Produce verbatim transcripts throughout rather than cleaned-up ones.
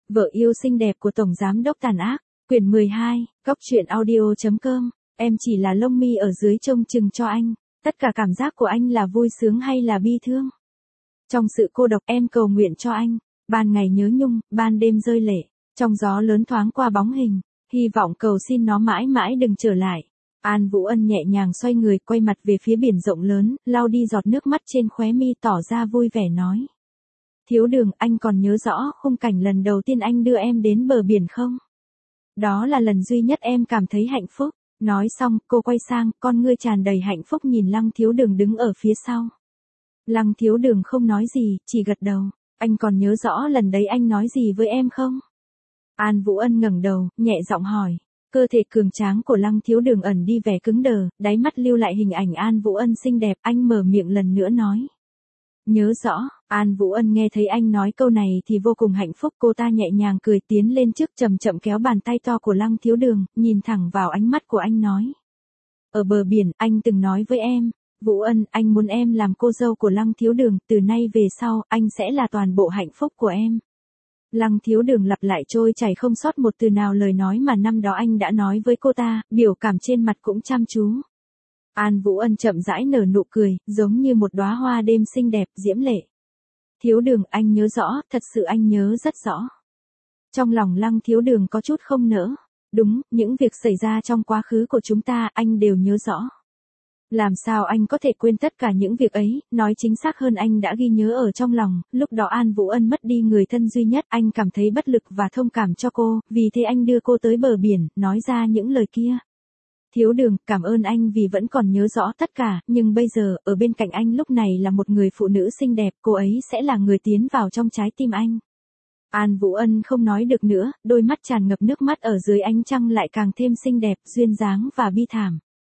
Vợ yêu xinh đẹp của Tổng Giám đốc tàn ác, quyển mười hai, Cóc truyện audio chấm com, em chỉ là lông mi ở dưới trông chừng cho anh, tất cả cảm giác của anh là vui sướng hay là bi thương? Trong sự cô độc em cầu nguyện cho anh, ban ngày nhớ nhung, ban đêm rơi lệ, trong gió lớn thoáng qua bóng hình, hy vọng cầu xin nó mãi mãi đừng trở lại. An Vũ Ân nhẹ nhàng xoay người quay mặt về phía biển rộng lớn, lau đi giọt nước mắt trên khóe mi tỏ ra vui vẻ nói. Thiếu Đường, anh còn nhớ rõ khung cảnh lần đầu tiên anh đưa em đến bờ biển không? Đó là lần duy nhất em cảm thấy hạnh phúc. Nói xong, cô quay sang, con ngươi tràn đầy hạnh phúc nhìn Lăng Thiếu Đường đứng ở phía sau. Lăng Thiếu Đường không nói gì, chỉ gật đầu. Anh còn nhớ rõ lần đấy anh nói gì với em không? An Vũ Ân ngẩng đầu, nhẹ giọng hỏi. Cơ thể cường tráng của Lăng Thiếu Đường ẩn đi vẻ cứng đờ, đáy mắt lưu lại hình ảnh An Vũ Ân xinh đẹp, anh mở miệng lần nữa nói. Nhớ rõ. An Vũ Ân nghe thấy anh nói câu này thì vô cùng hạnh phúc, cô ta nhẹ nhàng cười tiến lên trước chậm chậm kéo bàn tay to của Lăng Thiếu Đường, nhìn thẳng vào ánh mắt của anh nói. Ở bờ biển, anh từng nói với em, Vũ Ân, anh muốn em làm cô dâu của Lăng Thiếu Đường, từ nay về sau, anh sẽ là toàn bộ hạnh phúc của em. Lăng Thiếu Đường lặp lại trôi chảy không sót một từ nào lời nói mà năm đó anh đã nói với cô ta, biểu cảm trên mặt cũng chăm chú. An Vũ Ân chậm rãi nở nụ cười, giống như một đóa hoa đêm xinh đẹp, diễm lệ. Thiếu Đường, anh nhớ rõ, thật sự anh nhớ rất rõ. Trong lòng Lăng Thiếu Đường có chút không nỡ. Đúng, những việc xảy ra trong quá khứ của chúng ta, anh đều nhớ rõ. Làm sao anh có thể quên tất cả những việc ấy, nói chính xác hơn anh đã ghi nhớ ở trong lòng, lúc đó An Vũ Ân mất đi người thân duy nhất, anh cảm thấy bất lực và thông cảm cho cô, vì thế anh đưa cô tới bờ biển, nói ra những lời kia. Thiếu Đường, cảm ơn anh vì vẫn còn nhớ rõ tất cả, nhưng bây giờ, ở bên cạnh anh lúc này là một người phụ nữ xinh đẹp, cô ấy sẽ là người tiến vào trong trái tim anh. An Vũ Ân không nói được nữa, đôi mắt tràn ngập nước mắt ở dưới ánh trăng lại càng thêm xinh đẹp, duyên dáng và bi thảm.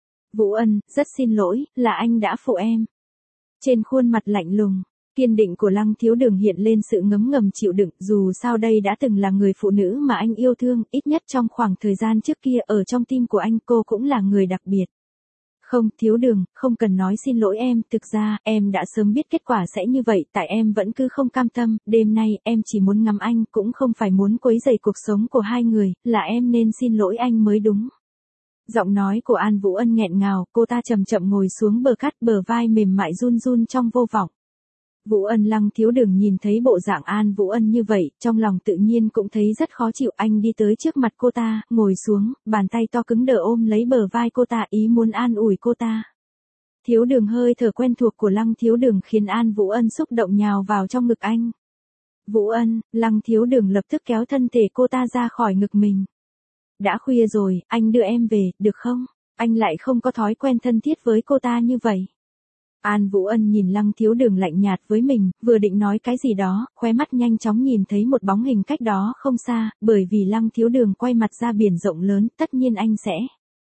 Vũ Ân, rất xin lỗi, là anh đã phụ em. Trên khuôn mặt lạnh lùng, kiên định của Lăng Thiếu Đường hiện lên sự ngấm ngầm chịu đựng, dù sao đây đã từng là người phụ nữ mà anh yêu thương, ít nhất trong khoảng thời gian trước kia ở trong tim của anh cô cũng là người đặc biệt. Không, Thiếu Đường, không cần nói xin lỗi em, thực ra, em đã sớm biết kết quả sẽ như vậy, tại em vẫn cứ không cam tâm, đêm nay, em chỉ muốn ngắm anh, cũng không phải muốn quấy rầy cuộc sống của hai người, là em nên xin lỗi anh mới đúng. Giọng nói của An Vũ Ân nghẹn ngào, cô ta chậm chậm ngồi xuống bờ cát, bờ vai mềm mại run run trong vô vọng. Vũ Ân Lăng Thiếu Đường nhìn thấy bộ dạng An Vũ Ân như vậy, trong lòng tự nhiên cũng thấy rất khó chịu, anh đi tới trước mặt cô ta, ngồi xuống, bàn tay to cứng đờ ôm lấy bờ vai cô ta, ý muốn an ủi cô ta. Thiếu Đường hơi thở quen thuộc của Lăng Thiếu Đường khiến An Vũ Ân xúc động nhào vào trong ngực anh. Vũ Ân, Lăng Thiếu Đường lập tức kéo thân thể cô ta ra khỏi ngực mình. Đã khuya rồi, anh đưa em về, được không? Anh lại không có thói quen thân thiết với cô ta như vậy. An Vũ Ân nhìn Lăng Thiếu Đường lạnh nhạt với mình, vừa định nói cái gì đó, khóe mắt nhanh chóng nhìn thấy một bóng hình cách đó không xa, bởi vì Lăng Thiếu Đường quay mặt ra biển rộng lớn, tất nhiên anh sẽ.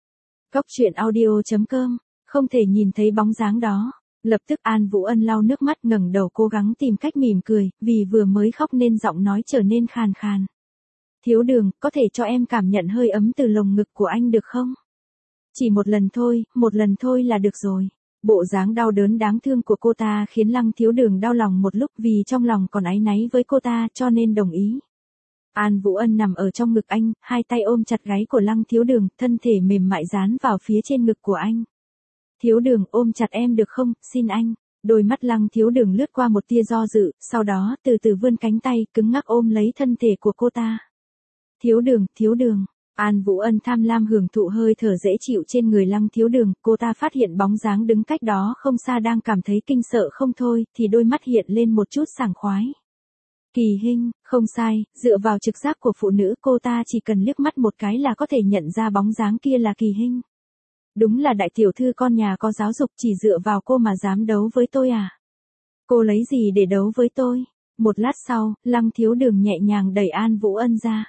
Cóc truyện audio chấm com, không thể nhìn thấy bóng dáng đó. Lập tức An Vũ Ân lau nước mắt ngẩng đầu cố gắng tìm cách mỉm cười, vì vừa mới khóc nên giọng nói trở nên khàn khàn. Thiếu Đường, có thể cho em cảm nhận hơi ấm từ lồng ngực của anh được không? Chỉ một lần thôi, một lần thôi là được rồi. Bộ dáng đau đớn đáng thương của cô ta khiến Lăng Thiếu Đường đau lòng một lúc vì trong lòng còn áy náy với cô ta cho nên đồng ý. An Vũ Ân nằm ở trong ngực anh, hai tay ôm chặt gáy của Lăng Thiếu Đường, thân thể mềm mại dán vào phía trên ngực của anh. Thiếu Đường, ôm chặt em được không, xin anh. Đôi mắt Lăng Thiếu Đường lướt qua một tia do dự, sau đó từ từ vươn cánh tay, cứng ngắc ôm lấy thân thể của cô ta. Thiếu Đường, Thiếu Đường. An Vũ Ân tham lam hưởng thụ hơi thở dễ chịu trên người Lăng Thiếu Đường, cô ta phát hiện bóng dáng đứng cách đó không xa đang cảm thấy kinh sợ không thôi, thì đôi mắt hiện lên một chút sảng khoái. Kỳ Hinh, không sai, dựa vào trực giác của phụ nữ cô ta chỉ cần liếc mắt một cái là có thể nhận ra bóng dáng kia là Kỳ Hinh. Đúng là đại tiểu thư con nhà có giáo dục, chỉ dựa vào cô mà dám đấu với tôi à? Cô lấy gì để đấu với tôi? Một lát sau, Lăng Thiếu Đường nhẹ nhàng đẩy An Vũ Ân ra.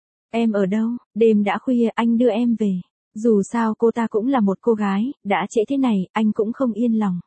Em ở đâu? Đêm đã khuya, anh đưa em về. Dù sao cô ta cũng là một cô gái, đã trễ thế này, anh cũng không yên lòng.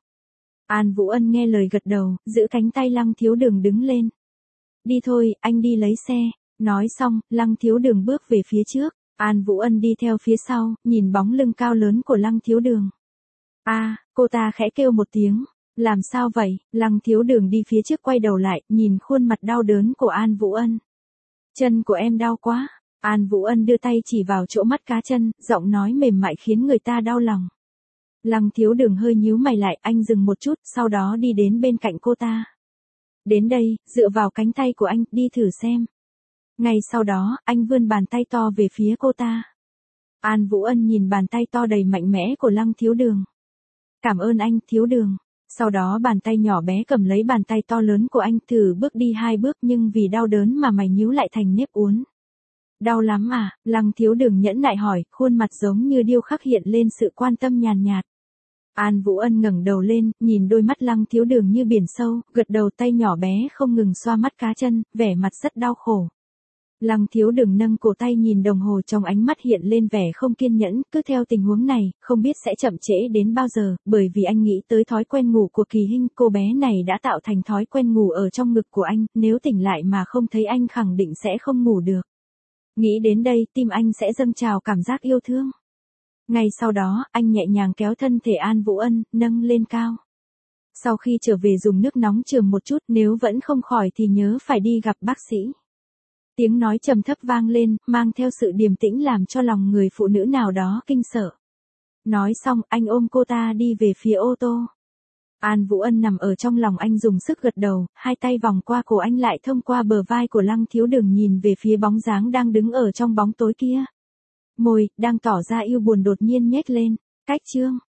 An Vũ Ân nghe lời gật đầu, giữ cánh tay Lăng Thiếu Đường đứng lên. Đi thôi, anh đi lấy xe. Nói xong, Lăng Thiếu Đường bước về phía trước. An Vũ Ân đi theo phía sau, nhìn bóng lưng cao lớn của Lăng Thiếu Đường. A, à, cô ta khẽ kêu một tiếng. Làm sao vậy? Lăng Thiếu Đường đi phía trước quay đầu lại, nhìn khuôn mặt đau đớn của An Vũ Ân. Chân của em đau quá. An Vũ Ân đưa tay chỉ vào chỗ mắt cá chân, giọng nói mềm mại khiến người ta đau lòng. Lăng Thiếu Đường hơi nhíu mày lại, anh dừng một chút, sau đó đi đến bên cạnh cô ta. Đến đây, dựa vào cánh tay của anh, đi thử xem. Ngay sau đó, anh vươn bàn tay to về phía cô ta. An Vũ Ân nhìn bàn tay to đầy mạnh mẽ của Lăng Thiếu Đường. Cảm ơn anh, Thiếu Đường. Sau đó bàn tay nhỏ bé cầm lấy bàn tay to lớn của anh, thử bước đi hai bước nhưng vì đau đớn mà mày nhíu lại thành nếp uốn. Đau lắm à? Lăng Thiếu Đường nhẫn nại hỏi, khuôn mặt giống như điêu khắc hiện lên sự quan tâm nhàn nhạt. An Vũ Ân ngẩng đầu lên, nhìn đôi mắt Lăng Thiếu Đường như biển sâu, gật đầu, tay nhỏ bé không ngừng xoa mắt cá chân, vẻ mặt rất đau khổ. Lăng Thiếu Đường nâng cổ tay nhìn đồng hồ, trong ánh mắt hiện lên vẻ không kiên nhẫn, cứ theo tình huống này, không biết sẽ chậm trễ đến bao giờ, bởi vì anh nghĩ tới thói quen ngủ của Kỳ Hinh, cô bé này đã tạo thành thói quen ngủ ở trong ngực của anh, nếu tỉnh lại mà không thấy anh khẳng định sẽ không ngủ được. Nghĩ đến đây, tim anh sẽ dâng trào cảm giác yêu thương. Ngay sau đó, anh nhẹ nhàng kéo thân thể An Vũ Ân, nâng lên cao. Sau khi trở về dùng nước nóng chườm một chút, nếu vẫn không khỏi thì nhớ phải đi gặp bác sĩ. Tiếng nói trầm thấp vang lên, mang theo sự điềm tĩnh làm cho lòng người phụ nữ nào đó kinh sợ. Nói xong, anh ôm cô ta đi về phía ô tô. An Vũ Ân nằm ở trong lòng anh dùng sức gật đầu, hai tay vòng qua cổ anh lại thông qua bờ vai của Lăng Thiếu Đường nhìn về phía bóng dáng đang đứng ở trong bóng tối kia. Môi, đang tỏ ra yêu buồn đột nhiên nhếch lên. Cách chương.